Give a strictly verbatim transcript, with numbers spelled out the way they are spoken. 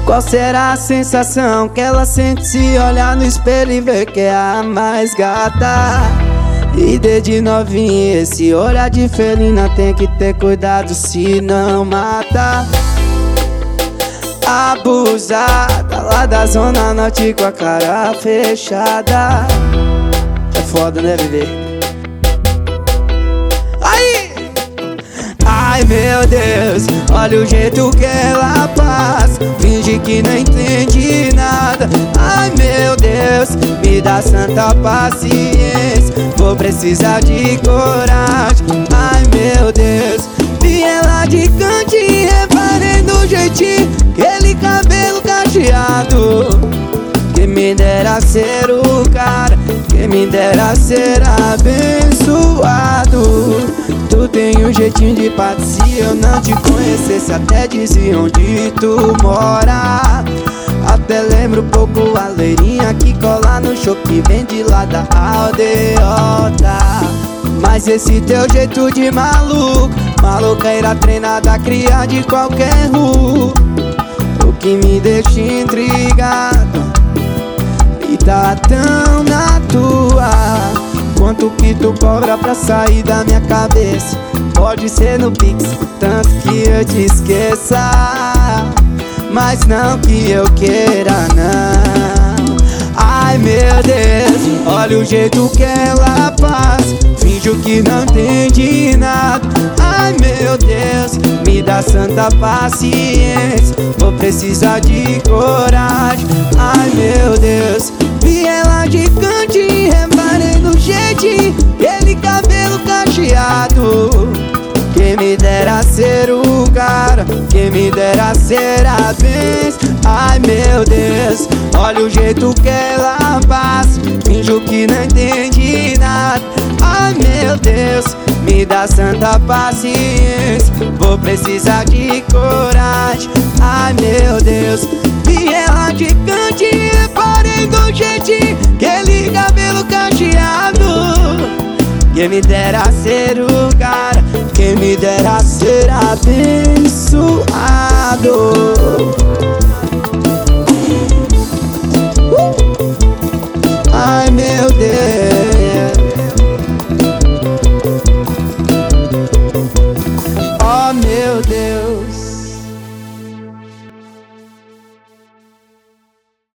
Qual será a sensação que ela sente se olhar no espelho e ver que é a mais gata? E desde novinha esse olhar de felina tem que ter cuidado se não mata. Abusada lá da zona norte com a cara fechada. É foda, né, bebê? Aí! Ai meu Deus, olha o jeito que ela passa, finge que não entende nada. Ai meu Deus, me dá santa paciência, vou precisar de coragem. Ai meu Deus, vi ela de cantinho, reparei no jeitinho, aquele cabelo cacheado. Quem me dera ser o cara, quem me dera ser abençoado. Tu tem um jeitinho de pato, se eu não te conhecesse até dizia onde tu mora. Até lembro um pouco a loirinha que cola no show que vem de lá da aldeota. Mas esse teu jeito de maluco, maluqueira treinada, cria de qualquer rua. O que me deixa intrigado e tá tão na tua. Quanto que tu cobra pra sair da minha cabeça? Pode ser no Pix, tanto que eu te esqueça, mas não que eu queira, não. Ai meu Deus, olha o jeito que ela faz, finge que não entende nada. Ai meu Deus, me dá santa paciência, vou precisar de coragem. Ai meu Deus, vi ela de cantinho, reparei no jeitinho, aquele cabelo cacheado. Quem me dera ser o cara, quem me dera ser a vez. Ai meu Deus, olha o jeito que ela passa, finjo que não entende nada. Ai meu Deus, me dá santa paciência, vou precisar de coragem. Ai meu Deus, vi ela de cantinho, reparei no jeitinho, aquele cabelo cacheado. Quem me dera ser o cara, quem me dera ser abençoado.